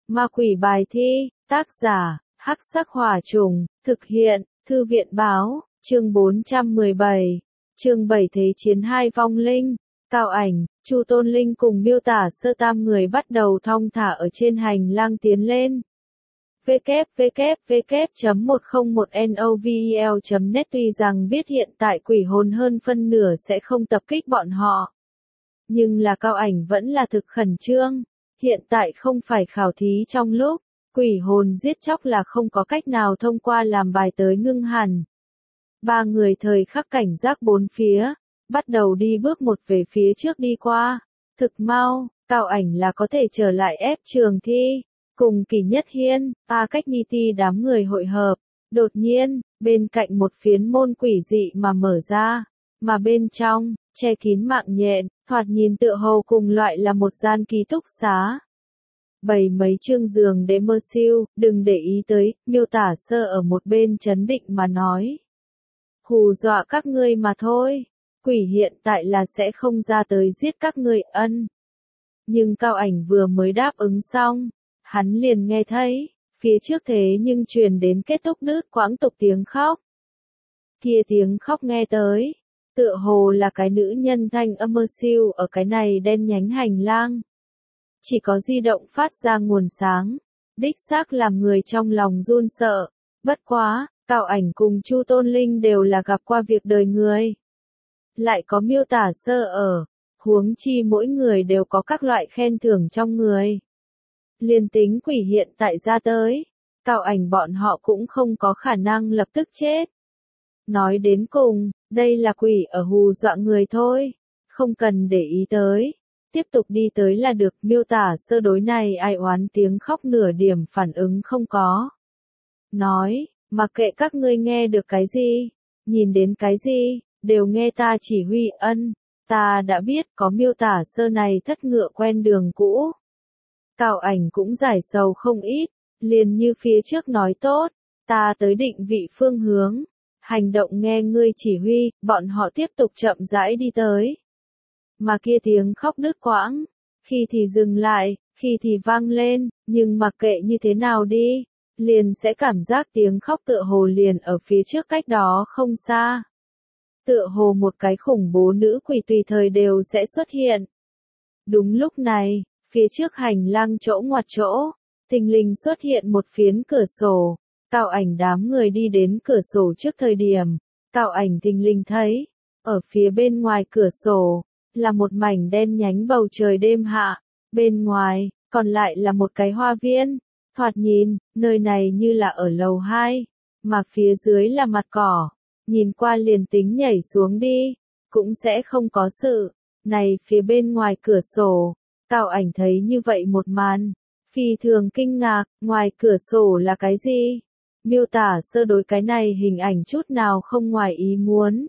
Ma quỷ bài thi, tác giả, Hắc Sắc Hỏa Trùng, thực hiện, Thư viện báo, chương 417, chương 7 Thế chiến hai vong linh, Cao Ảnh, Chu Tôn Linh cùng Miêu Tả Sơ tam người bắt đầu thong thả ở trên hành lang tiến lên. www.101novel.net Tuy rằng biết hiện tại quỷ hồn hơn phân nửa sẽ không tập kích bọn họ, nhưng là Cao Ảnh vẫn là thực khẩn trương. Hiện tại không phải khảo thí trong lúc, quỷ hồn giết chóc là không có cách nào thông qua làm bài tới ngưng hẳn. Ba người thời khắc cảnh giác bốn phía, bắt đầu đi bước một về phía trước đi qua. Thực mau, Cao Ảnh là có thể trở lại ép trường thi, cùng Kỳ Nhất Hiên, Cách Ni Ti đám người hội hợp. Đột nhiên, bên cạnh một phiến môn quỷ dị mà mở ra, mà bên trong, che kín mạng nhện, thoạt nhìn tựa hồ cùng loại là một gian ký túc xá. Bày mấy chương giường để mơ siêu, đừng để ý tới, Miêu Tả Sơ ở một bên trấn định mà nói. Hù dọa các ngươi mà thôi, quỷ hiện tại là sẽ không ra tới giết các ngươi ân. Nhưng Cao Ảnh vừa mới đáp ứng xong, hắn liền nghe thấy, phía trước thế nhưng truyền đến kết thúc đứt quãng tục tiếng khóc. Kia tiếng khóc nghe tới, tựa hồ là cái nữ nhân thanh âm mơ siêu ở cái này đen nhánh hành lang. Chỉ có di động phát ra nguồn sáng, đích xác làm người trong lòng run sợ. Bất quá, Cao Ảnh cùng Chu Tôn Linh đều là gặp qua việc đời người. Lại có Miêu Tả Sơ ở, huống chi mỗi người đều có các loại khen thưởng trong người. Liên tính quỷ hiện tại ra tới, Cao Ảnh bọn họ cũng không có khả năng lập tức chết. Nói đến cùng, đây là quỷ ở hù dọa người thôi, không cần để ý tới. Tiếp tục đi tới là được. Miêu Tả Sơ đối này ai oán tiếng khóc nửa điểm phản ứng không có. Nói, mặc kệ các ngươi nghe được cái gì, nhìn đến cái gì, đều nghe ta chỉ huy ân, ta đã biết có Miêu Tả Sơ này thất ngựa quen đường cũ. Cao Ảnh cũng giải sầu không ít, liền như phía trước nói tốt, ta tới định vị phương hướng, hành động nghe ngươi chỉ huy, bọn họ tiếp tục chậm rãi đi tới. Mà kia tiếng khóc đứt quãng, khi thì dừng lại, khi thì vang lên, nhưng mặc kệ như thế nào đi, liền sẽ cảm giác tiếng khóc tựa hồ liền ở phía trước cách đó không xa. Tựa hồ một cái khủng bố nữ quỷ tùy thời đều sẽ xuất hiện. Đúng lúc này, phía trước hành lang chỗ ngoặt chỗ, thình lình xuất hiện một phiến cửa sổ. Cao Ảnh đám người đi đến cửa sổ trước thời điểm, Cao Ảnh thình lình thấy, ở phía bên ngoài cửa sổ, là một mảnh đen nhánh bầu trời đêm hạ, bên ngoài, còn lại là một cái hoa viên. Thoạt nhìn, nơi này như là ở lầu 2, mà phía dưới là mặt cỏ, nhìn qua liền tính nhảy xuống đi, cũng sẽ không có sự. Này phía bên ngoài cửa sổ, Cao Ảnh thấy như vậy một màn, phi thường kinh ngạc, ngoài cửa sổ là cái gì? Miêu Tả Sơ đối cái này hình ảnh chút nào không ngoài ý muốn.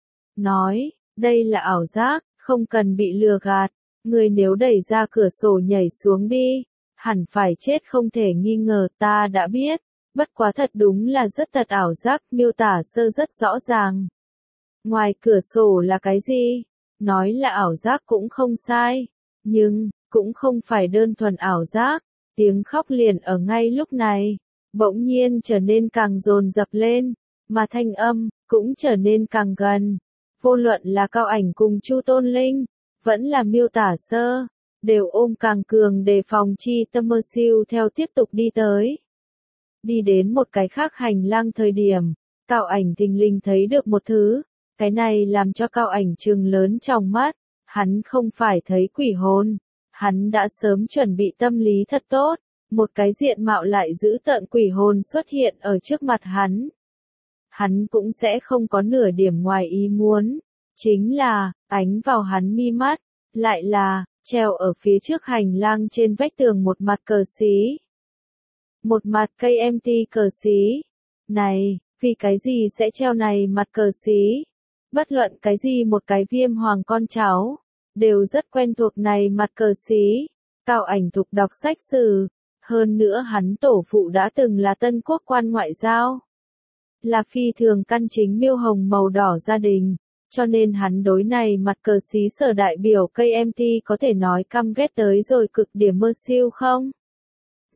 Nói, đây là ảo giác, không cần bị lừa gạt, người nếu đẩy ra cửa sổ nhảy xuống đi, hẳn phải chết không thể nghi ngờ, ta đã biết, bất quá thật đúng là rất thật ảo giác. Miêu Tả Sơ rất rõ ràng. Ngoài cửa sổ là cái gì? Nói là ảo giác cũng không sai, nhưng, cũng không phải đơn thuần ảo giác, tiếng khóc liền ở ngay lúc này, bỗng nhiên trở nên càng dồn dập lên, mà thanh âm, cũng trở nên càng gần. Vô luận là Cao Ảnh cùng Chu Tôn Linh, vẫn là Miêu Tả Sơ, đều ôm càng cường đề phòng chi tâm mơ siêu theo tiếp tục đi tới. Đi đến một cái khác hành lang thời điểm, Cao Ảnh thình lình thấy được một thứ, cái này làm cho Cao Ảnh trừng lớn trong mắt, hắn không phải thấy quỷ hồn, hắn đã sớm chuẩn bị tâm lý thật tốt, một cái diện mạo lại dữ tợn quỷ hồn xuất hiện ở trước mặt hắn. Hắn cũng sẽ không có nửa điểm ngoài ý muốn, chính là, ánh vào hắn mi mắt, lại là, treo ở phía trước hành lang trên vách tường một mặt cờ xí. Một mặt cây empty cờ xí. Này, vì cái gì sẽ treo này mặt cờ xí? Bất luận cái gì một cái Viêm Hoàng con cháu, đều rất quen thuộc này mặt cờ xí. Cao Ảnh thục đọc sách sử, hơn nữa hắn tổ phụ đã từng là Tân Quốc quan ngoại giao, là phi thường căn chính miêu hồng màu đỏ gia đình, cho nên hắn đối này mặt cờ xí sở đại biểu cây MT có thể nói căm ghét tới rồi cực điểm mơ siêu không?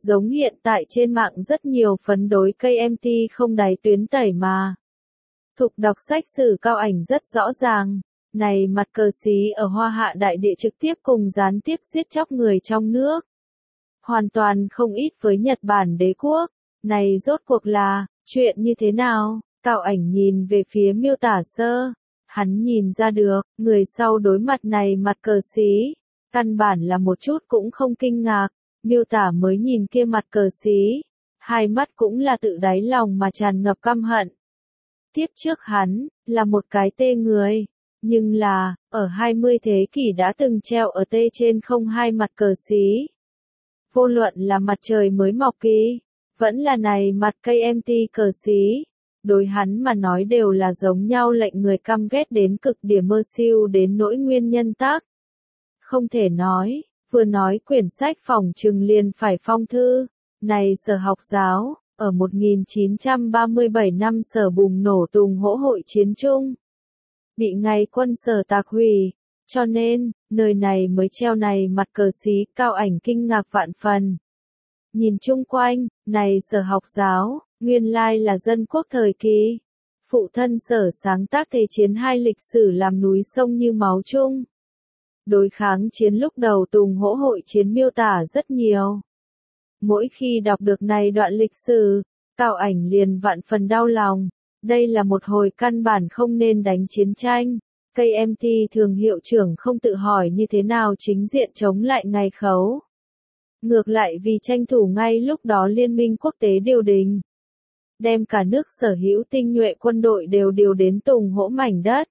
Giống hiện tại trên mạng rất nhiều phấn đối KMT không đáy tuyến tẩy mà. Thục đọc sách sử cao ảnh rất rõ ràng. Này mặt cờ xí ở Hoa Hạ đại địa trực tiếp cùng gián tiếp giết chóc người trong nước. Hoàn toàn không ít với Nhật Bản đế quốc. Này rốt cuộc là, chuyện như thế nào? Cao ảnh nhìn về phía miêu tả sơ. Hắn nhìn ra được, người sau đối mặt này mặt cờ xí. Căn bản là một chút cũng không kinh ngạc. Miêu tả mới nhìn kia mặt cờ xí. Hai mắt cũng là tự đáy lòng mà tràn ngập căm hận. Tiếp trước hắn, là một cái tê người. Nhưng là, ở 20 thế kỷ đã từng treo ở tê trên không hai mặt cờ xí. Vô luận là mặt trời mới mọc kỳ, vẫn là này mặt cây MT cờ xí. Đối hắn mà nói đều là giống nhau lệnh người căm ghét đến cực điểm mơ siêu đến nỗi nguyên nhân tác. Không thể nói, vừa nói quyển sách phòng trừng liền phải phong thư. Này Sở Học Giáo, ở 1937 năm Sở bùng nổ Tùng Hỗ hội chiến chung. Bị ngày quân Sở tạc hủy, cho nên, nơi này mới treo này mặt cờ xí. Cao ảnh kinh ngạc vạn phần. Nhìn chung quanh, này Sở Học Giáo, nguyên lai là dân quốc thời kỳ. Phụ thân Sở sáng tác Thế chiến hai lịch sử làm núi sông như máu chung. Đối kháng chiến lúc đầu Tùng Hỗ hội chiến miêu tả rất nhiều. Mỗi khi đọc được này đoạn lịch sử, Cao ảnh liền vạn phần đau lòng. Đây là một hồi căn bản không nên đánh chiến tranh. KMT thường hiệu trưởng không tự hỏi như thế nào chính diện chống lại ngày khấu. Ngược lại vì tranh thủ ngay lúc đó liên minh quốc tế điều đình. Đem cả nước sở hữu tinh nhuệ quân đội đều điều đến Tùng Hỗ mảnh đất.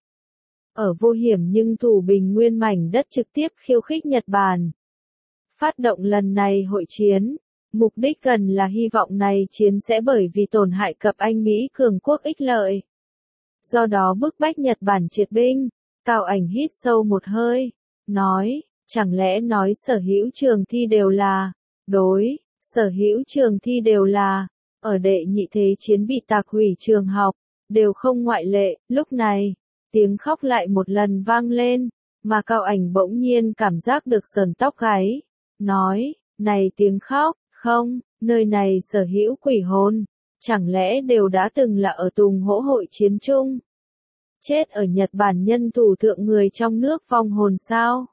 Ở vô hiểm nhưng thủ bình nguyên mảnh đất trực tiếp khiêu khích Nhật Bản. Phát động lần này hội chiến, mục đích gần là hy vọng này chiến sẽ bởi vì tổn hại cập Anh Mỹ cường quốc ích lợi. Do đó bức bách Nhật Bản triệt binh. Cao ảnh hít sâu một hơi, nói, chẳng lẽ nói sở hữu trường thi đều là, đối, sở hữu trường thi đều là, ở đệ nhị thế chiến bị tạc hủy trường học, đều không ngoại lệ. Lúc này, tiếng khóc lại một lần vang lên, mà Cao ảnh bỗng nhiên cảm giác được sờn tóc gáy, nói, này tiếng khóc, không, nơi này sở hữu quỷ hồn, chẳng lẽ đều đã từng là ở Tùng Hỗ hội chiến chung? Chết ở Nhật Bản nhân thủ thượng người trong nước vong hồn sao?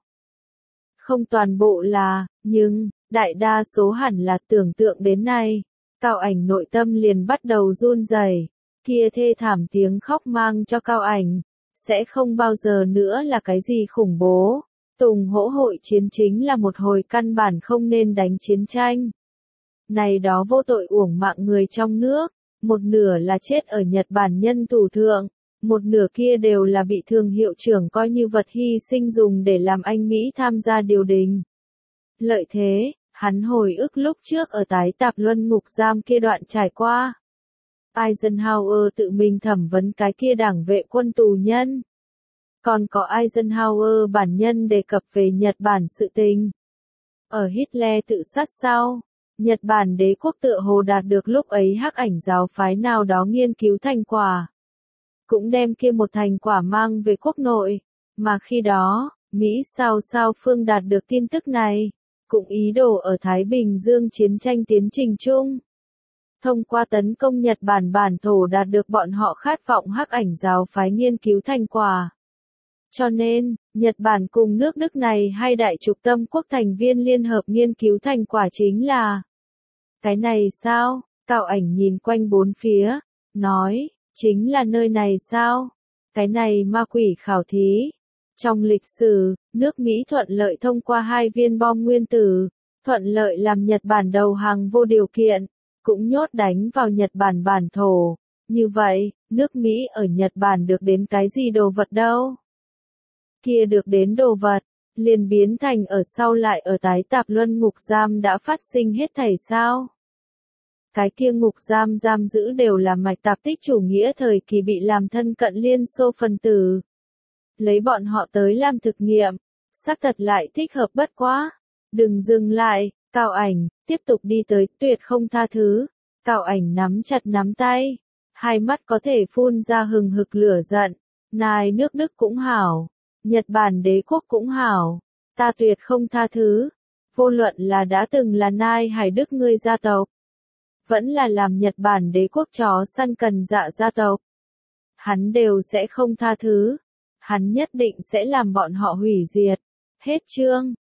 Không toàn bộ là, nhưng, đại đa số hẳn là tưởng tượng đến nay. Cao ảnh nội tâm liền bắt đầu run rẩy. Kia thê thảm tiếng khóc mang cho Cao ảnh, sẽ không bao giờ nữa là cái gì khủng bố. Tùng Hỗ hội chiến chính là một hồi căn bản không nên đánh chiến tranh. Này đó vô tội uổng mạng người trong nước, một nửa là chết ở Nhật Bản nhân thủ thượng. Một nửa kia đều là bị thường hiệu trưởng coi như vật hy sinh dùng để làm Anh Mỹ tham gia điều đình. Lợi thế, hắn hồi ức lúc trước ở tái tạp luân ngục giam kia đoạn trải qua. Eisenhower tự mình thẩm vấn cái kia đảng vệ quân tù nhân. Còn có Eisenhower bản nhân đề cập về Nhật Bản sự tình. Ở Hitler tự sát sau, Nhật Bản đế quốc tựa hồ đạt được lúc ấy hắc ảnh giáo phái nào đó nghiên cứu thành quả. Cũng đem kia một thành quả mang về quốc nội, mà khi đó, Mỹ sao phương đạt được tin tức này, cũng ý đồ ở Thái Bình Dương chiến tranh tiến trình chung. Thông qua tấn công Nhật Bản bản thổ đạt được bọn họ khát vọng hắc ảnh giáo phái nghiên cứu thành quả. Cho nên, Nhật Bản cùng nước Đức này hai đại trục tâm quốc thành viên liên hợp nghiên cứu thành quả chính là cái này sao? Cao ảnh nhìn quanh bốn phía, nói, chính là nơi này sao? Cái này ma quỷ khảo thí. Trong lịch sử, nước Mỹ thuận lợi thông qua 2 viên bom nguyên tử, thuận lợi làm Nhật Bản đầu hàng vô điều kiện, cũng nhốt đánh vào Nhật Bản bản thổ. Như vậy, nước Mỹ ở Nhật Bản được đến cái gì đồ vật đâu? Kia được đến đồ vật, liền biến thành ở sau lại ở tái tạp luân ngục giam đã phát sinh hết thảy sao? Cái kia ngục giam giữ đều là mạch tạp tích chủ nghĩa thời kỳ bị làm thân cận Liên Xô phần tử. Lấy bọn họ tới làm thực nghiệm, xác thật lại thích hợp bất quá. Đừng dừng lại, Cao ảnh, tiếp tục đi tới, tuyệt không tha thứ. Cao ảnh nắm chặt nắm tay, hai mắt có thể phun ra hừng hực lửa giận. Này nước Đức cũng hảo, Nhật Bản đế quốc cũng hảo, ta tuyệt không tha thứ. Vô luận là đã từng là Nai Hải Đức ngươi gia tộc, vẫn là làm Nhật Bản đế quốc chó săn cần dạ gia tộc, hắn đều sẽ không tha thứ. Hắn nhất định sẽ làm bọn họ hủy diệt. Hết chương.